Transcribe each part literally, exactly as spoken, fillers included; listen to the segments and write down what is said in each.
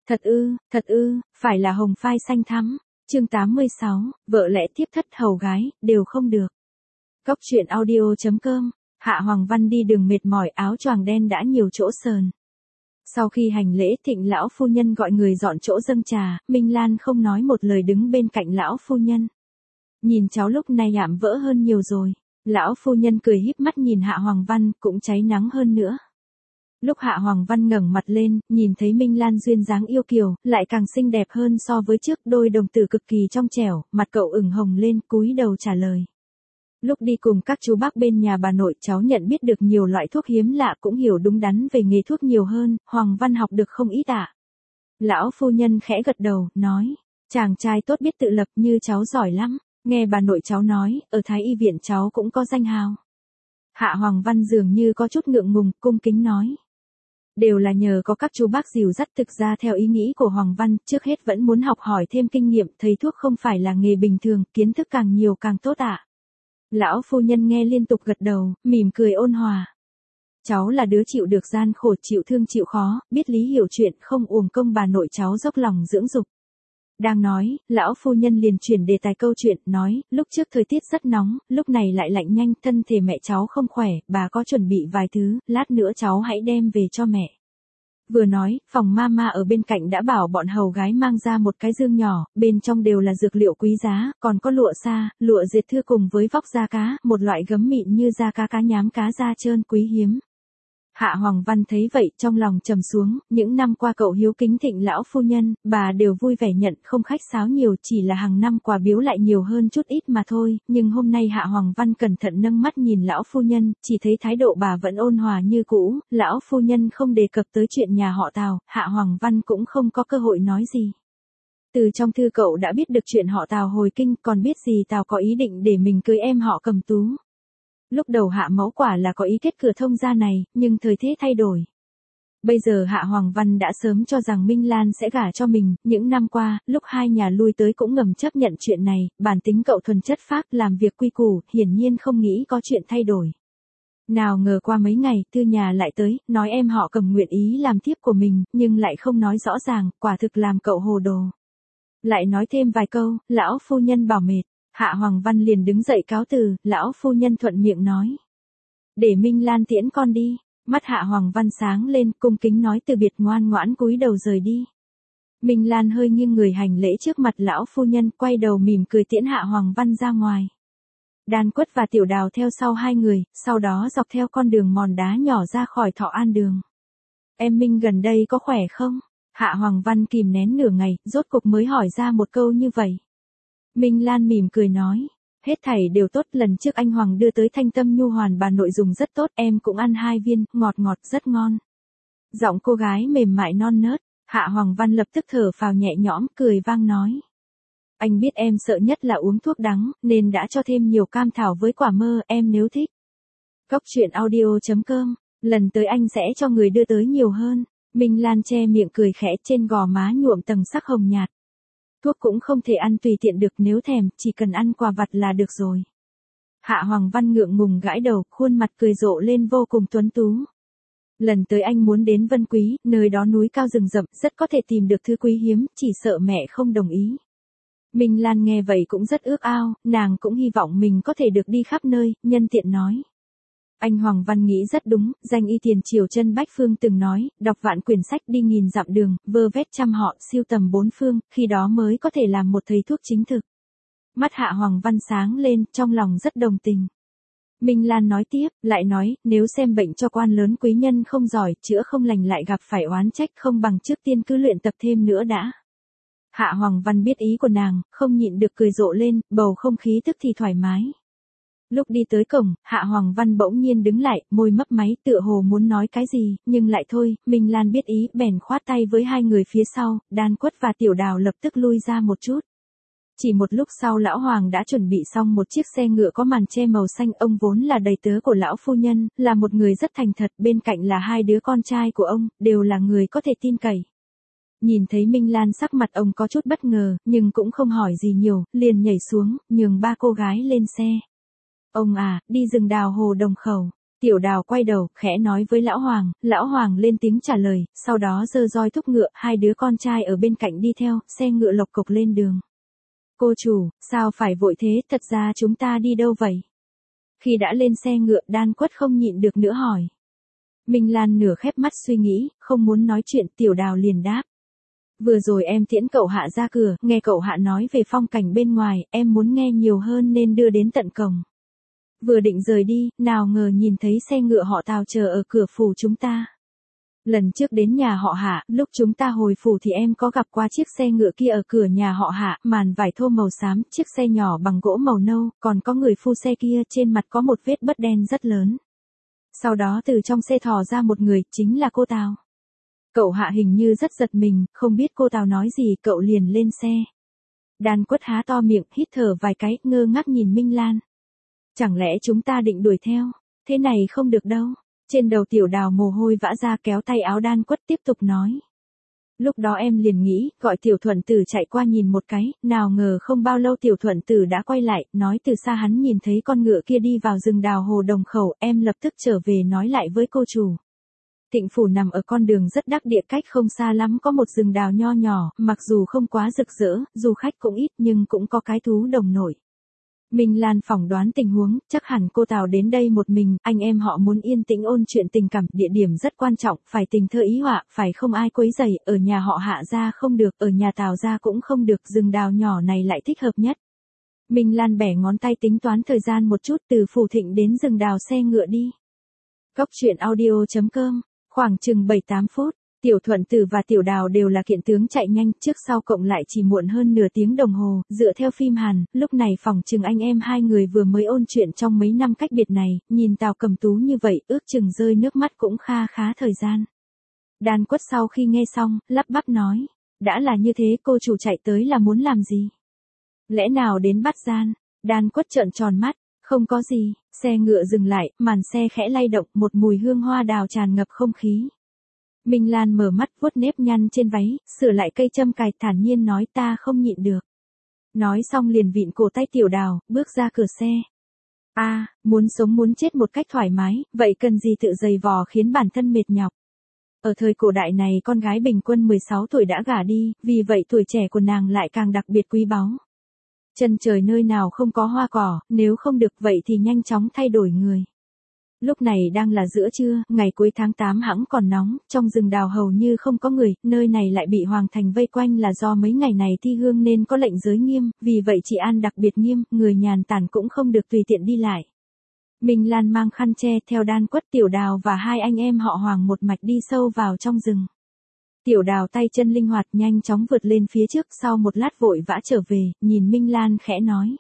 Thật ư, thật ư, phải là hồng phai xanh thắm. Chương tám mươi sáu, vợ lẽ tiếp thất hầu gái, đều không được. Cốc truyện audio chấm com, Hạ Hoàng Văn đi đường mệt mỏi, áo choàng đen đã nhiều chỗ sờn. Sau khi hành lễ, Thịnh lão phu nhân gọi người dọn chỗ dâng trà, Minh Lan không nói một lời đứng bên cạnh lão phu nhân. Nhìn cháu lúc này ảm vỡ hơn nhiều rồi. Lão phu nhân cười híp mắt nhìn Hạ Hoàng Văn, cũng cháy nắng hơn nữa. Lúc Hạ Hoàng Văn ngẩng mặt lên, nhìn thấy Minh Lan duyên dáng yêu kiều, lại càng xinh đẹp hơn so với trước, đôi đồng tử cực kỳ trong trẻo, mặt cậu ửng hồng lên, cúi đầu trả lời. Lúc đi cùng các chú bác bên nhà bà nội, cháu nhận biết được nhiều loại thuốc hiếm lạ, cũng hiểu đúng đắn về nghề thuốc nhiều hơn, Hoàng Văn học được không ít ạ. Lão phu nhân khẽ gật đầu, nói, chàng trai tốt biết tự lập, như cháu giỏi lắm. Nghe bà nội cháu nói, ở Thái Y viện cháu cũng có danh hào. Hạ Hoàng Văn dường như có chút ngượng ngùng, cung kính nói. Đều là nhờ có các chú bác dìu dắt, thực ra theo ý nghĩ của Hoàng Văn, trước hết vẫn muốn học hỏi thêm kinh nghiệm, thầy thuốc không phải là nghề bình thường, kiến thức càng nhiều càng tốt ạ. Lão phu nhân nghe liên tục gật đầu, mỉm cười ôn hòa. Cháu là đứa chịu được gian khổ, chịu thương chịu khó, biết lý hiểu chuyện, không uổng công bà nội cháu dốc lòng dưỡng dục. Đang nói, lão phu nhân liền chuyển đề tài câu chuyện, nói, lúc trước thời tiết rất nóng, lúc này lại lạnh nhanh, thân thể mẹ cháu không khỏe, bà có chuẩn bị vài thứ, lát nữa cháu hãy đem về cho mẹ. Vừa nói, phòng mama ở bên cạnh đã bảo bọn hầu gái mang ra một cái dương nhỏ, bên trong đều là dược liệu quý giá, còn có lụa sa, lụa dệt thưa cùng với vóc da cá, một loại gấm mịn như da cá cá nhám cá da trơn quý hiếm. Hạ Hoàng Văn thấy vậy, trong lòng trầm xuống, những năm qua cậu hiếu kính Thịnh lão phu nhân, bà đều vui vẻ nhận, không khách sáo nhiều, chỉ là hàng năm quà biếu lại nhiều hơn chút ít mà thôi, nhưng hôm nay Hạ Hoàng Văn cẩn thận nâng mắt nhìn lão phu nhân, chỉ thấy thái độ bà vẫn ôn hòa như cũ, lão phu nhân không đề cập tới chuyện nhà họ Tào, Hạ Hoàng Văn cũng không có cơ hội nói gì. Từ trong thư cậu đã biết được chuyện họ Tào hồi kinh, còn biết gì Tào có ý định để mình cưới em họ Cầm Tú. Lúc đầu Hạ mẫu quả là có ý kết cửa thông gia này, nhưng thời thế thay đổi. Bây giờ Hạ Hoàng Văn đã sớm cho rằng Minh Lan sẽ gả cho mình, những năm qua, lúc hai nhà lui tới cũng ngầm chấp nhận chuyện này, bản tính cậu thuần chất phác, làm việc quy củ, hiển nhiên không nghĩ có chuyện thay đổi. Nào ngờ qua mấy ngày, thư nhà lại tới, nói em họ Cầm nguyện ý làm thiếp của mình, nhưng lại không nói rõ ràng, quả thực làm cậu hồ đồ. Lại nói thêm vài câu, lão phu nhân bảo mệt. Hạ Hoàng Văn liền đứng dậy cáo từ, lão phu nhân thuận miệng nói. Để Minh Lan tiễn con đi, mắt Hạ Hoàng Văn sáng lên, cung kính nói từ biệt, ngoan ngoãn cúi đầu rời đi. Minh Lan hơi nghiêng người hành lễ trước mặt lão phu nhân, quay đầu mỉm cười tiễn Hạ Hoàng Văn ra ngoài. Đan Quất và Tiểu Đào theo sau hai người, sau đó dọc theo con đường mòn đá nhỏ ra khỏi Thọ An đường. Em Minh gần đây có khỏe không? Hạ Hoàng Văn kìm nén nửa ngày, rốt cục mới hỏi ra một câu như vậy. Minh Lan mỉm cười nói, hết thảy đều tốt, lần trước anh Hoàng đưa tới Thanh Tâm Nhu Hoàn bà nội dùng rất tốt, em cũng ăn hai viên, ngọt ngọt rất ngon. Giọng cô gái mềm mại non nớt, Hạ Hoàng Văn lập tức thở phào nhẹ nhõm, cười vang nói. Anh biết em sợ nhất là uống thuốc đắng, nên đã cho thêm nhiều cam thảo với quả mơ, em nếu thích. Cốc truyện audio chấm com, lần tới anh sẽ cho người đưa tới nhiều hơn. Minh Lan che miệng cười khẽ, trên gò má nhuộm tầng sắc hồng nhạt. Thuốc cũng không thể ăn tùy tiện được, nếu thèm, chỉ cần ăn quà vặt là được rồi. Hạ Hoàng Văn ngượng ngùng gãi đầu, khuôn mặt cười rộ lên vô cùng tuấn tú. Lần tới anh muốn đến Vân Quý, nơi đó núi cao rừng rậm, rất có thể tìm được thứ quý hiếm, chỉ sợ mẹ không đồng ý. Minh Lan nghe vậy cũng rất ước ao, nàng cũng hy vọng mình có thể được đi khắp nơi, nhân tiện nói. Anh Hoàng Văn nghĩ rất đúng, danh y tiền triều Chân Bách Phương từng nói, đọc vạn quyển sách đi nghìn dặm đường, vơ vét trăm họ, siêu tầm bốn phương, khi đó mới có thể làm một thầy thuốc chính thực. Mắt Hạ Hoàng Văn sáng lên, trong lòng rất đồng tình. Minh Lan nói tiếp, lại nói, nếu xem bệnh cho quan lớn quý nhân không giỏi, chữa không lành lại gặp phải oán trách, không bằng trước tiên cứ luyện tập thêm nữa đã. Hạ Hoàng Văn biết ý của nàng, không nhịn được cười rộ lên, bầu không khí tức thì thoải mái. Lúc đi tới cổng, Hạ Hoàng Văn bỗng nhiên đứng lại, môi mấp máy, tựa hồ muốn nói cái gì, nhưng lại thôi, Minh Lan biết ý, bèn khoát tay với hai người phía sau, Đan Quất và Tiểu Đào lập tức lui ra một chút. Chỉ một lúc sau lão Hoàng đã chuẩn bị xong một chiếc xe ngựa có màn che màu xanh, ông vốn là đầy tớ của lão phu nhân, là một người rất thành thật, bên cạnh là hai đứa con trai của ông, đều là người có thể tin cậy. Nhìn thấy Minh Lan sắc mặt ông có chút bất ngờ, nhưng cũng không hỏi gì nhiều, liền nhảy xuống, nhường ba cô gái lên xe. Ông à, đi rừng Đào Hồ Đồng Khẩu. Tiểu Đào quay đầu, khẽ nói với Lão Hoàng, Lão Hoàng lên tiếng trả lời, sau đó giơ roi thúc ngựa, hai đứa con trai ở bên cạnh đi theo, xe ngựa lộc cộc lên đường. Cô chủ, sao phải vội thế, thật ra chúng ta đi đâu vậy? Khi đã lên xe ngựa, Đan Quất không nhịn được nữa hỏi. Minh Lan nửa khép mắt suy nghĩ, không muốn nói chuyện, Tiểu Đào liền đáp. Vừa rồi em tiễn cậu Hạ ra cửa, nghe cậu Hạ nói về phong cảnh bên ngoài, em muốn nghe nhiều hơn nên đưa đến tận cổng. Vừa định rời đi, nào ngờ nhìn thấy xe ngựa họ Tào chờ ở cửa phủ chúng ta. Lần trước đến nhà họ Hạ, lúc chúng ta hồi phủ thì em có gặp qua chiếc xe ngựa kia ở cửa nhà họ Hạ, màn vải thô màu xám, chiếc xe nhỏ bằng gỗ màu nâu, còn có người phu xe kia, trên mặt có một vết bớt đen rất lớn. Sau đó từ trong xe thò ra một người, chính là cô Tào. Cậu Hạ hình như rất giật mình, không biết cô Tào nói gì, cậu liền lên xe. Đan Quất há to miệng, hít thở vài cái, ngơ ngác nhìn Minh Lan. Chẳng lẽ chúng ta định đuổi theo? Thế này không được đâu. Trên đầu Tiểu Đào mồ hôi vã ra, kéo tay áo Đan Quất tiếp tục nói. Lúc đó em liền nghĩ, gọi Tiểu Thuận Tử chạy qua nhìn một cái, nào ngờ không bao lâu Tiểu Thuận Tử đã quay lại, nói từ xa hắn nhìn thấy con ngựa kia đi vào rừng đào hồ Đồng Khẩu, em lập tức trở về nói lại với cô chủ. Tịnh phủ nằm ở con đường rất đắc địa, cách không xa lắm có một rừng đào nho nhỏ, mặc dù không quá rực rỡ, du khách cũng ít nhưng cũng có cái thú đồng nổi. Minh Lan phỏng đoán tình huống, chắc hẳn cô Tào đến đây một mình, anh em họ muốn yên tĩnh ôn chuyện tình cảm, địa điểm rất quan trọng, phải tình thơ ý họa, phải không ai quấy rầy, ở nhà họ Hạ ra không được, ở nhà Tào ra cũng không được, rừng đào nhỏ này lại thích hợp nhất. Minh Lan bẻ ngón tay tính toán thời gian một chút, từ Phủ Thịnh đến rừng đào xe ngựa đi. Cốc truyện audio chấm com, khoảng chừng bảy tám phút. Tiểu Thuận Tử và Tiểu Đào đều là kiện tướng chạy nhanh, trước sau cộng lại chỉ muộn hơn nửa tiếng đồng hồ, dựa theo phim Hàn, lúc này phỏng chừng anh em hai người vừa mới ôn chuyện trong mấy năm cách biệt này, nhìn Tào Cầm Tú như vậy, ước chừng rơi nước mắt cũng kha khá thời gian. Đan Quất sau khi nghe xong, lắp bắp nói, đã là như thế cô chủ chạy tới là muốn làm gì? Lẽ nào đến bắt gian? Đan Quất trợn tròn mắt, không có gì, xe ngựa dừng lại, màn xe khẽ lay động, một mùi hương hoa đào tràn ngập không khí. Minh Lan mở mắt vuốt nếp nhăn trên váy, sửa lại cây châm cài, thản nhiên nói ta không nhịn được. Nói xong liền vịn cổ tay Tiểu Đào, bước ra cửa xe. A, à, muốn sống muốn chết một cách thoải mái, vậy cần gì tự dày vò khiến bản thân mệt nhọc. Ở thời cổ đại này con gái bình quân mười sáu tuổi đã gả đi, vì vậy tuổi trẻ của nàng lại càng đặc biệt quý báu. Chân trời nơi nào không có hoa cỏ, nếu không được vậy thì nhanh chóng thay đổi người. Lúc này đang là giữa trưa, ngày cuối tháng tám hẵng còn nóng, trong rừng đào hầu như không có người, nơi này lại bị Hoàng Thành vây quanh là do mấy ngày này thi hương nên có lệnh giới nghiêm, vì vậy trị an đặc biệt nghiêm, người nhàn tản cũng không được tùy tiện đi lại. Minh Lan mang khăn che theo Đan Quất, Tiểu Đào và hai anh em họ Hoàng một mạch đi sâu vào trong rừng. Tiểu Đào tay chân linh hoạt nhanh chóng vượt lên phía trước, sau một lát vội vã trở về, nhìn Minh Lan khẽ nói.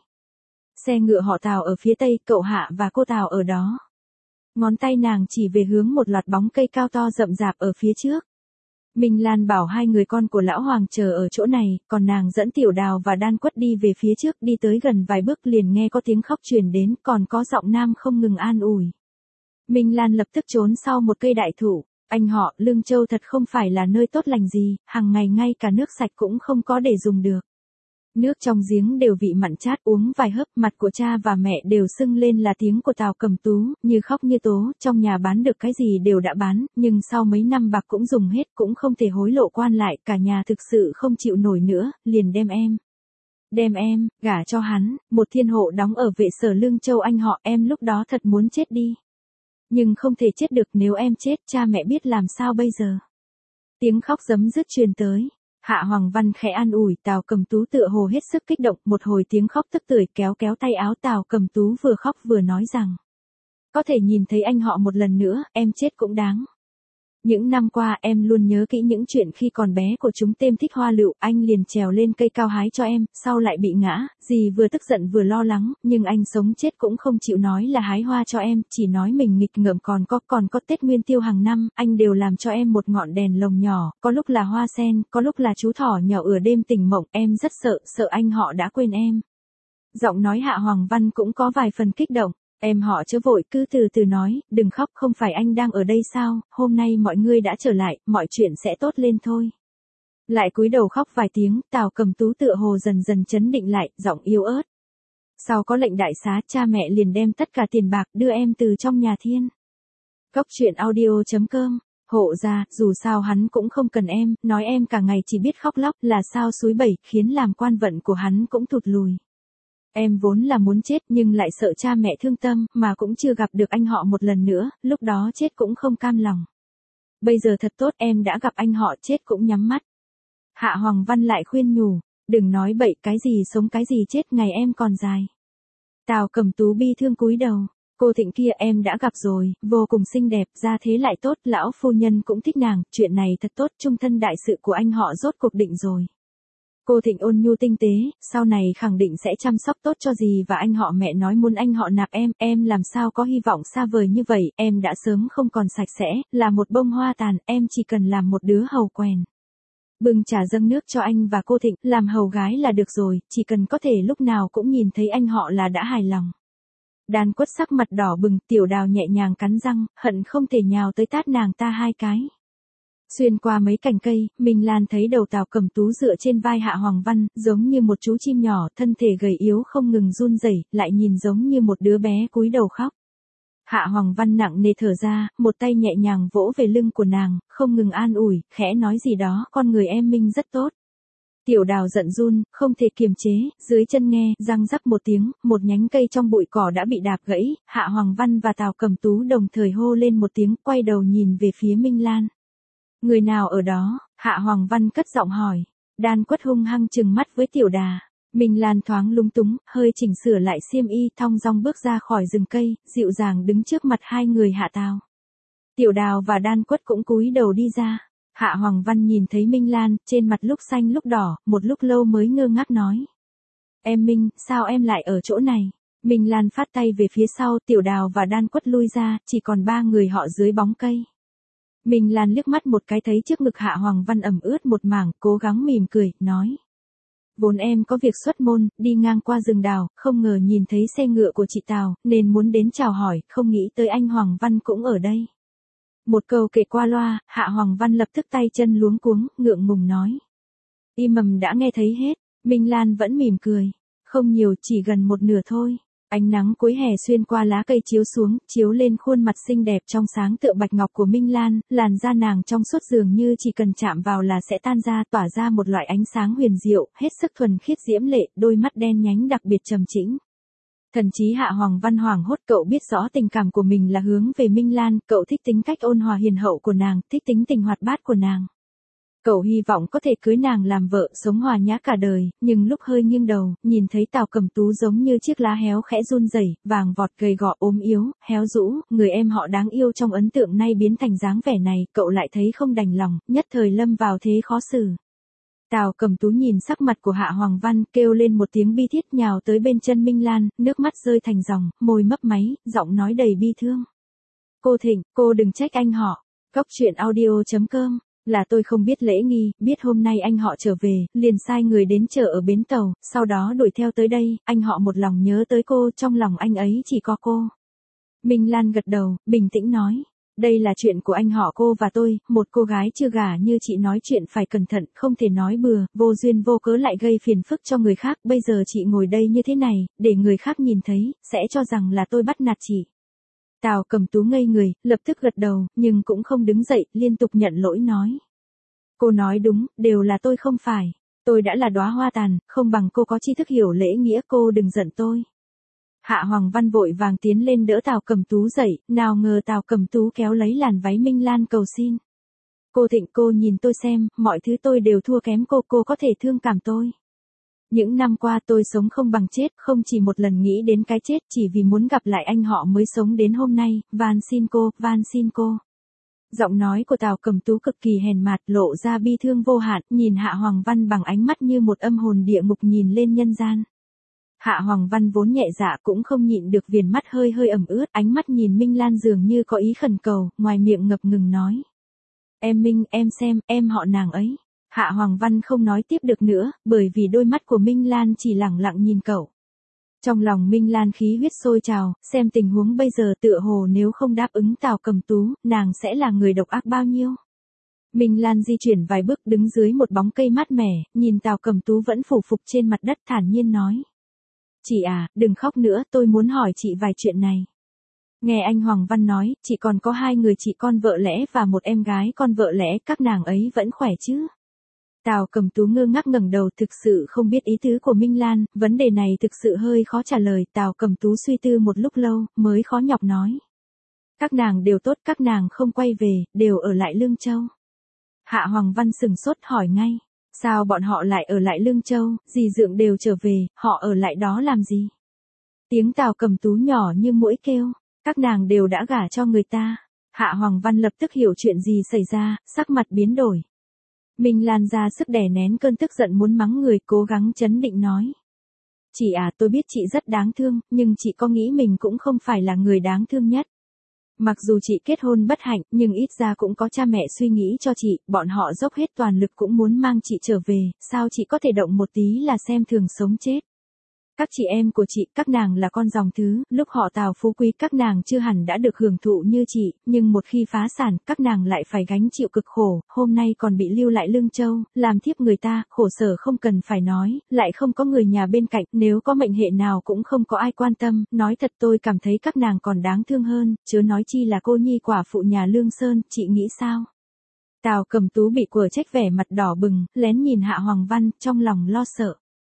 Xe ngựa họ Tào ở phía tây, cậu Hạ và cô Tào ở đó. Ngón tay nàng chỉ về hướng một loạt bóng cây cao to rậm rạp ở phía trước. Minh Lan bảo hai người con của Lão Hoàng chờ ở chỗ này, còn nàng dẫn Tiểu Đào và Đan Quất đi về phía trước, đi tới gần vài bước liền nghe có tiếng khóc truyền đến, còn có giọng nam không ngừng an ủi. Minh Lan lập tức trốn sau một cây đại thụ, anh họ, Lương Châu thật không phải là nơi tốt lành gì, hàng ngày ngay cả nước sạch cũng không có để dùng được. Nước trong giếng đều vị mặn chát, uống vài hớp, mặt của cha và mẹ đều sưng lên là tiếng của Tào Cầm Tú, như khóc như tố, trong nhà bán được cái gì đều đã bán, nhưng sau mấy năm bạc cũng dùng hết, cũng không thể hối lộ quan lại, cả nhà thực sự không chịu nổi nữa, liền đem em. Đem em, gả cho hắn, một thiên hộ đóng ở vệ sở Lương Châu anh họ, em lúc đó thật muốn chết đi. Nhưng không thể chết được, nếu em chết, cha mẹ biết làm sao bây giờ. Tiếng khóc giấm dứt truyền tới. Hạ Hoàng Văn khẽ an ủi, Tào Cầm Tú tựa hồ hết sức kích động, một hồi tiếng khóc tức tưởi, kéo kéo tay áo Tào Cầm Tú vừa khóc vừa nói rằng. Có thể nhìn thấy anh họ một lần nữa, em chết cũng đáng. Những năm qua em luôn nhớ kỹ những chuyện khi còn bé của chúng tên thích hoa lựu, anh liền trèo lên cây cao hái cho em, sau lại bị ngã, dì vừa tức giận vừa lo lắng, nhưng anh sống chết cũng không chịu nói là hái hoa cho em, chỉ nói mình nghịch ngợm, còn có còn có Tết Nguyên Tiêu hàng năm, anh đều làm cho em một ngọn đèn lồng nhỏ, có lúc là hoa sen, có lúc là chú thỏ nhỏ ửa đêm tỉnh mộng, em rất sợ, sợ anh họ đã quên em. Giọng nói Hạ Hoàng Văn cũng có vài phần kích động. Em họ chớ vội, cứ từ từ nói, đừng khóc, không phải anh đang ở đây sao, hôm nay mọi người đã trở lại, mọi chuyện sẽ tốt lên thôi. Lại cúi đầu khóc vài tiếng, Tào Cầm Tú tựa hồ dần dần chấn định lại, giọng yếu ớt. Sau có lệnh đại xá, cha mẹ liền đem tất cả tiền bạc đưa em từ trong nhà thiên. Cóc truyện audio chấm com. Hộ gia, dù sao hắn cũng không cần em, nói em cả ngày chỉ biết khóc lóc, là sao xúi bẩy, khiến làm quan vận của hắn cũng tụt lùi. Em vốn là muốn chết nhưng lại sợ cha mẹ thương tâm, mà cũng chưa gặp được anh họ một lần nữa, lúc đó chết cũng không cam lòng. Bây giờ thật tốt, em đã gặp anh họ, chết cũng nhắm mắt. Hạ Hoàng Văn lại khuyên nhủ, đừng nói bậy, cái gì sống cái gì chết, ngày em còn dài. Tào Cẩm Tú bi thương cúi đầu, cô Thịnh kia em đã gặp rồi, vô cùng xinh đẹp, gia thế lại tốt, lão phu nhân cũng thích nàng, chuyện này thật tốt, trung thân đại sự của anh họ rốt cuộc định rồi. Cô Thịnh ôn nhu tinh tế, sau này khẳng định sẽ chăm sóc tốt cho dì và anh họ. Mẹ nói muốn anh họ nạp em, em làm sao có hy vọng xa vời như vậy, em đã sớm không còn sạch sẽ, là một bông hoa tàn, em chỉ cần làm một đứa hầu quèn. Bưng trà dâng nước cho anh và cô Thịnh, làm hầu gái là được rồi, chỉ cần có thể lúc nào cũng nhìn thấy anh họ là đã hài lòng. Đan Quất sắc mặt đỏ bừng, Tiểu Đào nhẹ nhàng cắn răng, hận không thể nhào tới tát nàng ta hai cái. Xuyên qua mấy cành cây, Minh Lan thấy đầu Tào Cẩm Tú dựa trên vai Hạ Hoàng Văn, giống như một chú chim nhỏ, thân thể gầy yếu không ngừng run rẩy, lại nhìn giống như một đứa bé cúi đầu khóc. Hạ Hoàng Văn nặng nề thở ra, một tay nhẹ nhàng vỗ về lưng của nàng, không ngừng an ủi, khẽ nói gì đó, con người em Minh rất tốt. Tiểu Đào giận run, không thể kiềm chế, dưới chân nghe, răng rắc một tiếng, một nhánh cây trong bụi cỏ đã bị đạp gãy, Hạ Hoàng Văn và Tào Cẩm Tú đồng thời hô lên một tiếng, quay đầu nhìn về phía Minh Lan. Người nào ở đó? Hạ Hoàng Văn cất giọng hỏi. Đan Quất hung hăng trừng mắt với Tiểu Đà. Minh Lan thoáng lúng túng, hơi chỉnh sửa lại xiêm y, thong dong bước ra khỏi rừng cây, dịu dàng đứng trước mặt hai người Hạ Tào. Tiểu Đào và Đan Quất cũng cúi đầu đi ra. Hạ Hoàng Văn nhìn thấy Minh Lan, trên mặt lúc xanh lúc đỏ, một lúc lâu mới ngơ ngác nói. Em Minh, sao em lại ở chỗ này? Minh Lan phát tay về phía sau, Tiểu Đào và Đan Quất lui ra, chỉ còn ba người họ dưới bóng cây. Minh Lan liếc mắt một cái thấy trước ngực Hạ Hoàng Văn ẩm ướt một mảng, cố gắng mỉm cười, nói. Vốn em có việc xuất môn, đi ngang qua rừng đào, không ngờ nhìn thấy xe ngựa của chị Tào, nên muốn đến chào hỏi, không nghĩ tới anh Hoàng Văn cũng ở đây. Một câu kể qua loa, Hạ Hoàng Văn lập tức tay chân luống cuống, ngượng ngùng nói. Y mầm đã nghe thấy hết, Minh Lan vẫn mỉm cười. Không nhiều, chỉ gần một nửa thôi. Ánh nắng cuối hè xuyên qua lá cây chiếu xuống, chiếu lên khuôn mặt xinh đẹp trong sáng tựa bạch ngọc của Minh Lan, làn da nàng trong suốt dường như chỉ cần chạm vào là sẽ tan ra, tỏa ra một loại ánh sáng huyền diệu, hết sức thuần khiết diễm lệ, đôi mắt đen nhánh đặc biệt trầm tĩnh. Thần chí Hạ Hoàng Văn hoảng hốt, cậu biết rõ tình cảm của mình là hướng về Minh Lan, cậu thích tính cách ôn hòa hiền hậu của nàng, thích tính tình hoạt bát của nàng. Cậu hy vọng có thể cưới nàng làm vợ, sống hòa nhã cả đời, nhưng lúc hơi nghiêng đầu, nhìn thấy Tào Cẩm Tú giống như chiếc lá héo khẽ run rẩy, vàng vọt gầy gò ốm yếu, héo rũ, người em họ đáng yêu trong ấn tượng nay biến thành dáng vẻ này, cậu lại thấy không đành lòng, nhất thời lâm vào thế khó xử. Tào Cẩm Tú nhìn sắc mặt của Hạ Hoàng Văn, kêu lên một tiếng bi thiết, nhào tới bên chân Minh Lan, nước mắt rơi thành dòng, môi mấp máy, giọng nói đầy bi thương. Cô Thịnh, cô đừng trách anh họ. Cóc truyện audio chấm com. Là tôi không biết lễ nghi, biết hôm nay anh họ trở về, liền sai người đến chờ ở bến tàu, sau đó đuổi theo tới đây, anh họ một lòng nhớ tới cô, trong lòng anh ấy chỉ có cô. Minh Lan gật đầu, bình tĩnh nói, đây là chuyện của anh họ cô và tôi, một cô gái chưa gả như chị nói chuyện phải cẩn thận, không thể nói bừa, vô duyên vô cớ lại gây phiền phức cho người khác, bây giờ chị ngồi đây như thế này, để người khác nhìn thấy, sẽ cho rằng là tôi bắt nạt chị. Tào Cẩm Tú ngây người, lập tức gật đầu, nhưng cũng không đứng dậy, liên tục nhận lỗi nói. Cô nói đúng, đều là tôi không phải. Tôi đã là đóa hoa tàn, không bằng cô có tri thức hiểu lễ nghĩa, cô đừng giận tôi. Hạ Hoàng Văn vội vàng tiến lên đỡ Tào Cẩm Tú dậy, nào ngờ Tào Cẩm Tú kéo lấy làn váy Minh Lan cầu xin. Cô Thịnh, cô nhìn tôi xem, mọi thứ tôi đều thua kém cô, cô có thể thương cảm tôi. Những năm qua tôi sống không bằng chết, không chỉ một lần nghĩ đến cái chết, chỉ vì muốn gặp lại anh họ mới sống đến hôm nay, van xin cô, van xin cô. Giọng nói của Tào Cẩm Tú cực kỳ hèn mạt, lộ ra bi thương vô hạn, nhìn Hạ Hoàng Văn bằng ánh mắt như một âm hồn địa ngục nhìn lên nhân gian. Hạ Hoàng Văn vốn nhẹ dạ cũng không nhịn được, viền mắt hơi hơi ẩm ướt, ánh mắt nhìn Minh Lan dường như có ý khẩn cầu, ngoài miệng ngập ngừng nói. Em Minh, em xem, em họ nàng ấy. Hạ Hoàng Văn không nói tiếp được nữa, bởi vì đôi mắt của Minh Lan chỉ lẳng lặng nhìn cậu. Trong lòng Minh Lan khí huyết sôi trào, xem tình huống bây giờ tựa hồ nếu không đáp ứng Tào Cẩm Tú, nàng sẽ là người độc ác bao nhiêu. Minh Lan di chuyển vài bước đứng dưới một bóng cây mát mẻ, nhìn Tào Cẩm Tú vẫn phủ phục trên mặt đất thản nhiên nói. Chị à, đừng khóc nữa, tôi muốn hỏi chị vài chuyện này. Nghe anh Hoàng Văn nói, chị còn có hai người chị con vợ lẽ và một em gái con vợ lẽ, các nàng ấy vẫn khỏe chứ? Tào Cẩm Tú ngơ ngác ngẩng đầu, thực sự không biết ý tứ của Minh Lan, vấn đề này thực sự hơi khó trả lời. Tào Cẩm Tú suy tư một lúc lâu, mới khó nhọc nói. Các nàng đều tốt, các nàng không quay về, đều ở lại Lương Châu. Hạ Hoàng Văn sừng sốt hỏi ngay, sao bọn họ lại ở lại Lương Châu, dì dượng đều trở về, họ ở lại đó làm gì? Tiếng Tào Cẩm Tú nhỏ như muỗi kêu, các nàng đều đã gả cho người ta. Hạ Hoàng Văn lập tức hiểu chuyện gì xảy ra, sắc mặt biến đổi. Minh Lan ra sức đè nén cơn tức giận muốn mắng người, cố gắng trấn định nói. Chị à, tôi biết chị rất đáng thương, nhưng chị có nghĩ mình cũng không phải là người đáng thương nhất. Mặc dù chị kết hôn bất hạnh, nhưng ít ra cũng có cha mẹ suy nghĩ cho chị, bọn họ dốc hết toàn lực cũng muốn mang chị trở về, sao chị có thể động một tí là xem thường sống chết. Các chị em của chị, các nàng là con dòng thứ, lúc họ Tào phú quý các nàng chưa hẳn đã được hưởng thụ như chị, nhưng một khi phá sản, các nàng lại phải gánh chịu cực khổ, hôm nay còn bị lưu lại Lương Châu, làm thiếp người ta, khổ sở không cần phải nói, lại không có người nhà bên cạnh, nếu có mệnh hệ nào cũng không có ai quan tâm, nói thật tôi cảm thấy các nàng còn đáng thương hơn, chớ nói chi là cô nhi quả phụ nhà Lương Sơn, chị nghĩ sao? Tào Cẩm Tú bị quở trách, vẻ mặt đỏ bừng, lén nhìn Hạ Hoàng Văn, trong lòng lo sợ.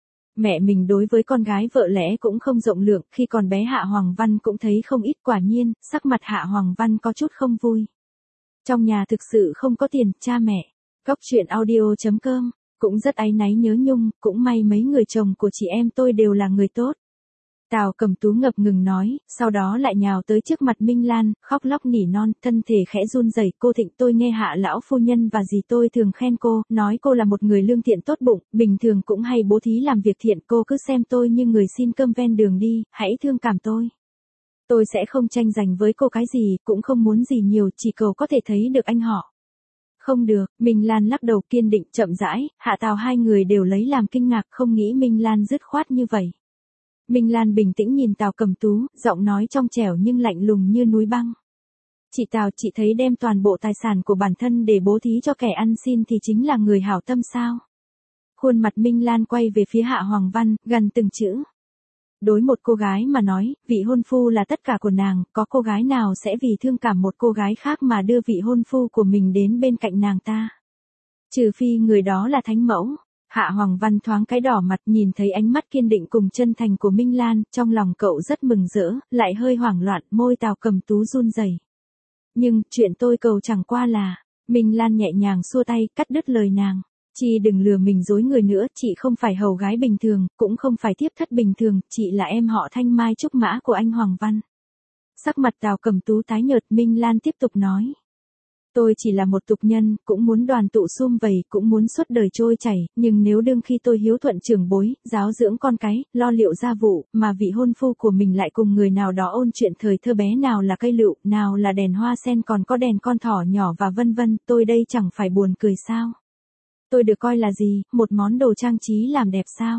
Mẹ mình đối với con gái vợ lẽ cũng không rộng lượng, khi còn bé Hạ Hoàng Văn cũng thấy không ít, quả nhiên, sắc mặt Hạ Hoàng Văn có chút không vui. Trong nhà thực sự không có tiền, cha mẹ. Góc truyện audio chấm com, cũng rất áy náy nhớ nhung, cũng may mấy người chồng của chị em tôi đều là người tốt. Tào Cẩm Tú ngập ngừng nói, sau đó lại nhào tới trước mặt Minh Lan, khóc lóc nỉ non, thân thể khẽ run rẩy. Cô Thịnh, tôi nghe Hạ lão phu nhân và dì tôi thường khen cô, nói cô là một người lương thiện tốt bụng, bình thường cũng hay bố thí làm việc thiện, cô cứ xem tôi như người xin cơm ven đường đi, hãy thương cảm tôi. Tôi sẽ không tranh giành với cô cái gì, cũng không muốn gì nhiều, chỉ cầu có thể thấy được anh họ. Không được, Minh Lan lắc đầu kiên định, chậm rãi. Hạ Tào hai người đều lấy làm kinh ngạc, không nghĩ Minh Lan dứt khoát như vậy. Minh Lan bình tĩnh nhìn Tào Cẩm Tú, giọng nói trong trẻo nhưng lạnh lùng như núi băng. Chị Tào, chị thấy đem toàn bộ tài sản của bản thân để bố thí cho kẻ ăn xin thì chính là người hảo tâm sao? Khuôn mặt Minh Lan quay về phía Hạ Hoàng Văn, gần từng chữ. Đối một cô gái mà nói, vị hôn phu là tất cả của nàng, có cô gái nào sẽ vì thương cảm một cô gái khác mà đưa vị hôn phu của mình đến bên cạnh nàng ta? Trừ phi người đó là thánh mẫu. Hạ Hoàng Văn thoáng cái đỏ mặt, nhìn thấy ánh mắt kiên định cùng chân thành của Minh Lan, trong lòng cậu rất mừng rỡ, lại hơi hoảng loạn, môi Tào Cẩm Tú run rẩy. Nhưng, chuyện tôi cầu chẳng qua là, Minh Lan nhẹ nhàng xua tay, cắt đứt lời nàng. Chị đừng lừa mình dối người nữa, chị không phải hầu gái bình thường, cũng không phải thiếp thất bình thường, chị là em họ Thanh Mai Trúc Mã của anh Hoàng Văn. Sắc mặt Tào Cẩm Tú tái nhợt, Minh Lan tiếp tục nói. Tôi chỉ là một tục nhân, cũng muốn đoàn tụ sum vầy, cũng muốn suốt đời trôi chảy, nhưng nếu đương khi tôi hiếu thuận trưởng bối, giáo dưỡng con cái, lo liệu gia vụ, mà vị hôn phu của mình lại cùng người nào đó ôn chuyện thời thơ bé, nào là cây lựu, nào là đèn hoa sen, còn có đèn con thỏ nhỏ và vân vân, tôi đây chẳng phải buồn cười sao? Tôi được coi là gì, một món đồ trang trí làm đẹp sao?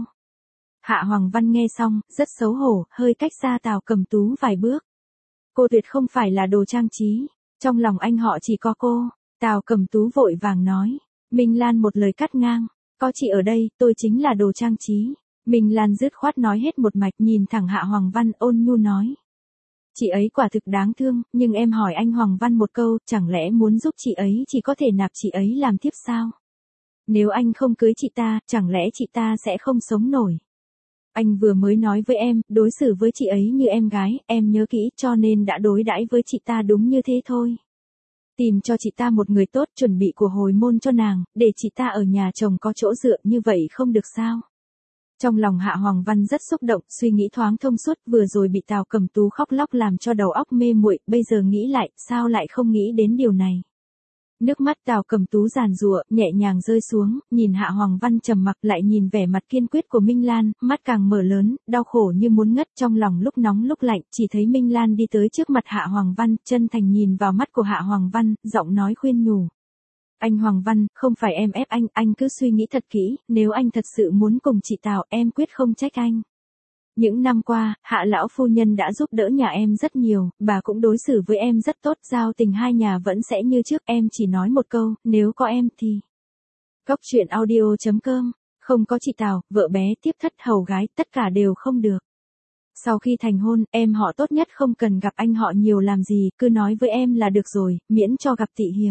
Hạ Hoàng Văn nghe xong, rất xấu hổ, hơi cách xa Tào Cẩm Tú vài bước. Cô tuyệt không phải là đồ trang trí. Trong lòng anh họ chỉ có cô. Tào Cẩm Tú vội vàng nói. Minh Lan một lời cắt ngang. Có chị ở đây, tôi chính là đồ trang trí. Minh Lan dứt khoát nói hết một mạch, nhìn thẳng Hạ Hoàng Văn, ôn nhu nói. Chị ấy quả thực đáng thương, nhưng em hỏi anh Hoàng Văn một câu, chẳng lẽ muốn giúp chị ấy chỉ có thể nạp chị ấy làm thiếp sao? Nếu anh không cưới chị ta, chẳng lẽ chị ta sẽ không sống nổi? Anh vừa mới nói với em, đối xử với chị ấy như em gái, em nhớ kỹ, cho nên đã đối đãi với chị ta đúng như thế thôi. Tìm cho chị ta một người tốt, chuẩn bị của hồi môn cho nàng, để chị ta ở nhà chồng có chỗ dựa, như vậy không được sao? Trong lòng Hạ Hoàng Văn rất xúc động, suy nghĩ thoáng thông suốt, vừa rồi bị Tào Cẩm Tú khóc lóc làm cho đầu óc mê muội, bây giờ nghĩ lại, sao lại không nghĩ đến điều này? Nước mắt Tào Cẩm Tú giàn giụa, nhẹ nhàng rơi xuống, nhìn Hạ Hoàng Văn trầm mặc, lại nhìn vẻ mặt kiên quyết của Minh Lan, mắt càng mở lớn, đau khổ như muốn ngất, trong lòng lúc nóng lúc lạnh, chỉ thấy Minh Lan đi tới trước mặt Hạ Hoàng Văn, chân thành nhìn vào mắt của Hạ Hoàng Văn, giọng nói khuyên nhủ. Anh Hoàng Văn, không phải em ép anh, anh cứ suy nghĩ thật kỹ, nếu anh thật sự muốn cùng chị Tào, em quyết không trách anh. Những năm qua, Hạ lão phu nhân đã giúp đỡ nhà em rất nhiều, bà cũng đối xử với em rất tốt, giao tình hai nhà vẫn sẽ như trước, em chỉ nói một câu, nếu có em thì. Góc truyện audio chấm com, không có chị Tào, vợ bé, tiếp thất, hầu gái, tất cả đều không được. Sau khi thành hôn, em họ tốt nhất không cần gặp anh họ nhiều làm gì, cứ nói với em là được rồi, miễn cho gặp Tị Hiềm.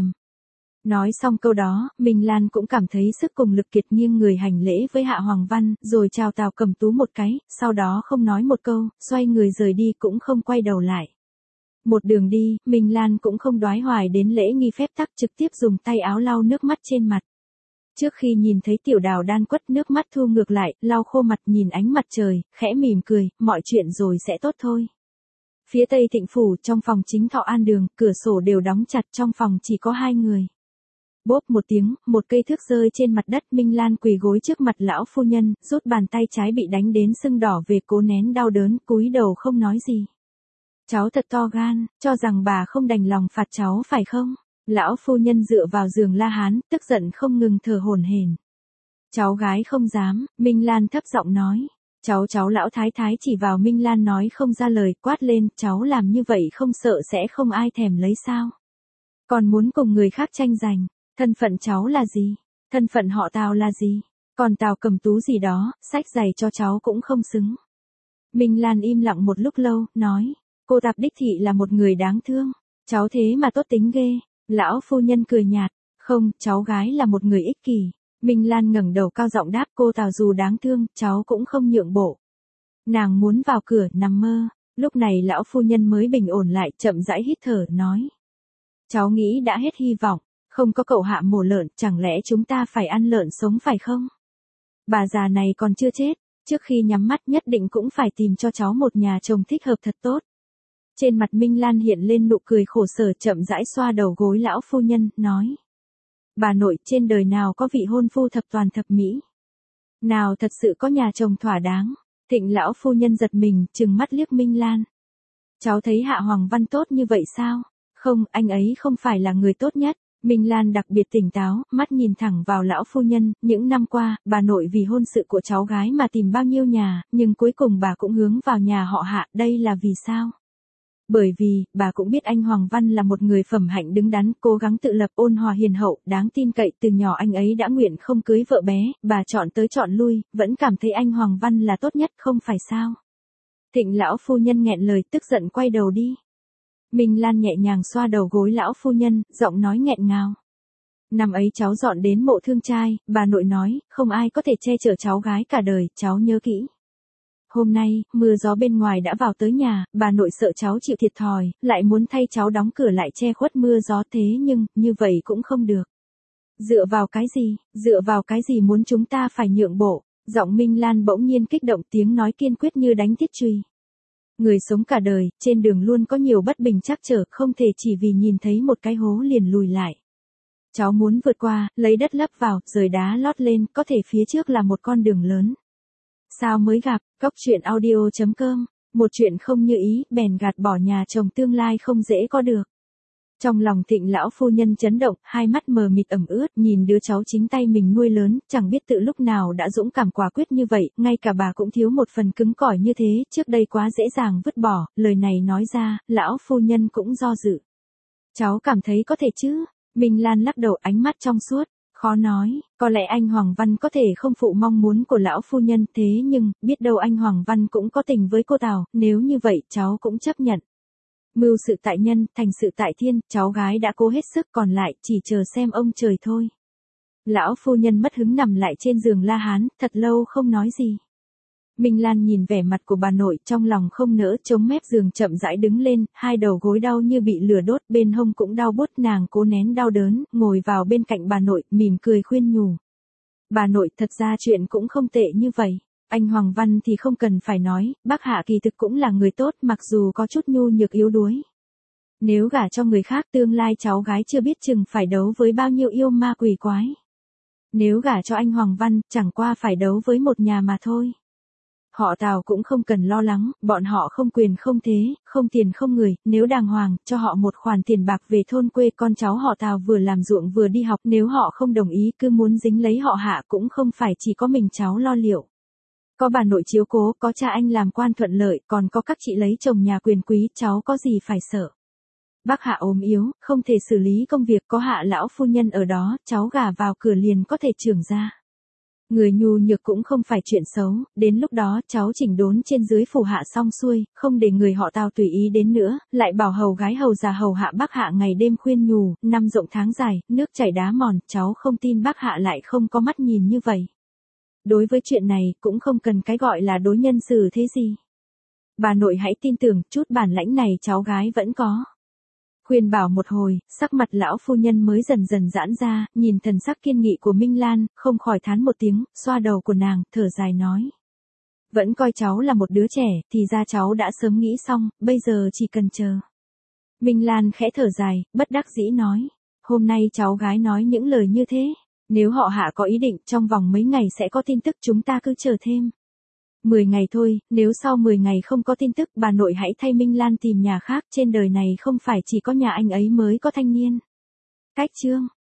Nói xong câu đó, Minh Lan cũng cảm thấy sức cùng lực kiệt, nghiêng người hành lễ với Hạ Hoàng Văn, rồi chào Tào Cẩm Tú một cái, sau đó không nói một câu, xoay người rời đi cũng không quay đầu lại. Một đường đi, Minh Lan cũng không đoái hoài đến lễ nghi phép tắc, trực tiếp dùng tay áo lau nước mắt trên mặt. Trước khi nhìn thấy Tiểu Đào đan quất, nước mắt thu ngược lại, lau khô mặt, nhìn ánh mặt trời, khẽ mỉm cười, mọi chuyện rồi sẽ tốt thôi. Phía Tây Thịnh Phủ, trong phòng chính Thọ An Đường, cửa sổ đều đóng chặt, trong phòng chỉ có hai người. Bốp một tiếng, một cây thước rơi trên mặt đất, Minh Lan quỳ gối trước mặt lão phu nhân, rút bàn tay trái bị đánh đến sưng đỏ về, cố nén đau đớn, cúi đầu không nói gì. Cháu thật to gan, cho rằng bà không đành lòng phạt cháu phải không? Lão phu nhân dựa vào giường la hán, tức giận không ngừng thở hổn hển. Cháu gái không dám, Minh Lan thấp giọng nói. Cháu cháu lão thái thái chỉ vào Minh Lan nói không ra lời, quát lên, cháu làm như vậy không sợ sẽ không ai thèm lấy sao? Còn muốn cùng người khác tranh giành, thân phận cháu là gì? Thân phận họ Tào là gì? Còn Tào Cẩm Tú gì đó, sách giày cho cháu cũng không xứng. Minh Lan im lặng một lúc lâu, nói, cô Tạp đích thị là một người đáng thương, cháu thế mà tốt tính ghê. Lão phu nhân cười nhạt, không, cháu gái là một người ích kỷ. Minh Lan ngẩng đầu cao giọng đáp, cô Tào dù đáng thương, cháu cũng không nhượng bộ. Nàng muốn vào cửa, nằm mơ. Lúc này lão phu nhân mới bình ổn lại, chậm rãi hít thở, nói. Cháu nghĩ đã hết hy vọng, không có cậu Hạ mổ lợn, chẳng lẽ chúng ta phải ăn lợn sống phải không? Bà già này còn chưa chết, trước khi nhắm mắt nhất định cũng phải tìm cho cháu một nhà chồng thích hợp thật tốt. Trên mặt Minh Lan hiện lên nụ cười khổ sở, chậm rãi xoa đầu gối lão phu nhân, nói. Bà nội, trên đời nào có vị hôn phu thập toàn thập mỹ? Nào thật sự có nhà chồng thỏa đáng? Thịnh lão phu nhân giật mình, trừng mắt liếc Minh Lan. Cháu thấy Hạ Hoàng Văn tốt như vậy sao? Không, anh ấy không phải là người tốt nhất. Minh Lan đặc biệt tỉnh táo, mắt nhìn thẳng vào lão phu nhân, những năm qua, bà nội vì hôn sự của cháu gái mà tìm bao nhiêu nhà, nhưng cuối cùng bà cũng hướng vào nhà họ Hạ, đây là vì sao? Bởi vì, bà cũng biết anh Hoàng Văn là một người phẩm hạnh đứng đắn, cố gắng tự lập, ôn hòa hiền hậu, đáng tin cậy, từ nhỏ anh ấy đã nguyện không cưới vợ bé, bà chọn tới chọn lui, vẫn cảm thấy anh Hoàng Văn là tốt nhất, không phải sao? Thịnh lão phu nhân nghẹn lời, tức giận quay đầu đi. Minh Lan nhẹ nhàng xoa đầu gối lão phu nhân, giọng nói nghẹn ngào. Năm ấy cháu dọn đến mộ thương trai, bà nội nói, không ai có thể che chở cháu gái cả đời, cháu nhớ kỹ. Hôm nay, mưa gió bên ngoài đã vào tới nhà, bà nội sợ cháu chịu thiệt thòi, lại muốn thay cháu đóng cửa lại che khuất mưa gió, thế nhưng, như vậy cũng không được. Dựa vào cái gì, dựa vào cái gì muốn chúng ta phải nhượng bộ? Giọng Minh Lan bỗng nhiên kích động, tiếng nói kiên quyết như đánh thiết chùy. Người sống cả đời, trên đường luôn có nhiều bất bình trắc trở, không thể chỉ vì nhìn thấy một cái hố liền lùi lại. Cháu muốn vượt qua, lấy đất lấp vào, rời đá lót lên, có thể phía trước là một con đường lớn. Sao mới gặp, Cóc Truyện Audio chấm com, một chuyện không như ý, bèn gạt bỏ nhà chồng tương lai không dễ có được. Trong lòng Thịnh lão phu nhân chấn động, hai mắt mờ mịt ẩm ướt, nhìn đứa cháu chính tay mình nuôi lớn, chẳng biết tự lúc nào đã dũng cảm quả quyết như vậy, ngay cả bà cũng thiếu một phần cứng cỏi như thế, trước đây quá dễ dàng vứt bỏ, lời này nói ra, lão phu nhân cũng do dự. Cháu cảm thấy có thể chứ? Minh Lan lắc đầu, ánh mắt trong suốt. Khó nói, có lẽ anh Hoàng Văn có thể không phụ mong muốn của lão phu nhân, thế nhưng, biết đâu anh Hoàng Văn cũng có tình với cô Tào, nếu như vậy cháu cũng chấp nhận. Mưu sự tại nhân, thành sự tại thiên, cháu gái đã cố hết sức, còn lại chỉ chờ xem ông trời thôi. Lão phu nhân mất hứng nằm lại trên giường la hán, thật lâu không nói gì. Minh Lan nhìn vẻ mặt của bà nội, trong lòng không nỡ, chống mép giường chậm rãi đứng lên, hai đầu gối đau như bị lửa đốt, bên hông cũng đau buốt, nàng cố nén đau đớn, ngồi vào bên cạnh bà nội, mỉm cười khuyên nhủ. Bà nội, thật ra chuyện cũng không tệ như vậy. Anh Hoàng Văn thì không cần phải nói, bác Hạ kỳ thực cũng là người tốt, mặc dù có chút nhu nhược yếu đuối. Nếu gả cho người khác, tương lai cháu gái chưa biết chừng phải đấu với bao nhiêu yêu ma quỷ quái. Nếu gả cho anh Hoàng Văn, chẳng qua phải đấu với một nhà mà thôi. Họ Tào cũng không cần lo lắng, bọn họ không quyền không thế, không tiền không người, nếu đàng hoàng, cho họ một khoản tiền bạc về thôn quê, con cháu họ Tào vừa làm ruộng vừa đi học, nếu họ không đồng ý cứ muốn dính lấy họ Hạ cũng không phải chỉ có mình cháu lo liệu. Có bà nội chiếu cố, có cha anh làm quan thuận lợi, còn có các chị lấy chồng nhà quyền quý, cháu có gì phải sợ. Bác Hạ ốm yếu, không thể xử lý công việc, có Hạ lão phu nhân ở đó, cháu gả vào cửa liền có thể trưởng ra. Người nhu nhược cũng không phải chuyện xấu, đến lúc đó cháu chỉnh đốn trên dưới phủ hạ xong xuôi, không để người họ Tào tùy ý đến nữa, lại bảo hầu gái hầu già hầu hạ bác hạ ngày đêm khuyên nhủ, năm rộng tháng dài, nước chảy đá mòn, cháu không tin bác hạ lại không có mắt nhìn như vậy. Đối với chuyện này, cũng không cần cái gọi là đối nhân xử thế gì. Bà nội hãy tin tưởng, chút bản lãnh này cháu gái vẫn có. Khuyên bảo một hồi, sắc mặt lão phu nhân mới dần dần giãn ra, nhìn thần sắc kiên nghị của Minh Lan, không khỏi thán một tiếng, xoa đầu của nàng, thở dài nói. Vẫn coi cháu là một đứa trẻ, thì ra cháu đã sớm nghĩ xong, bây giờ chỉ cần chờ. Minh Lan khẽ thở dài, bất đắc dĩ nói. Hôm nay cháu gái nói những lời như thế. Nếu họ Hạ có ý định, trong vòng mấy ngày sẽ có tin tức, chúng ta cứ chờ thêm. Mười ngày thôi, nếu sau mười ngày không có tin tức, bà nội hãy thay Minh Lan tìm nhà khác, trên đời này không phải chỉ có nhà anh ấy mới có thanh niên. Cách chương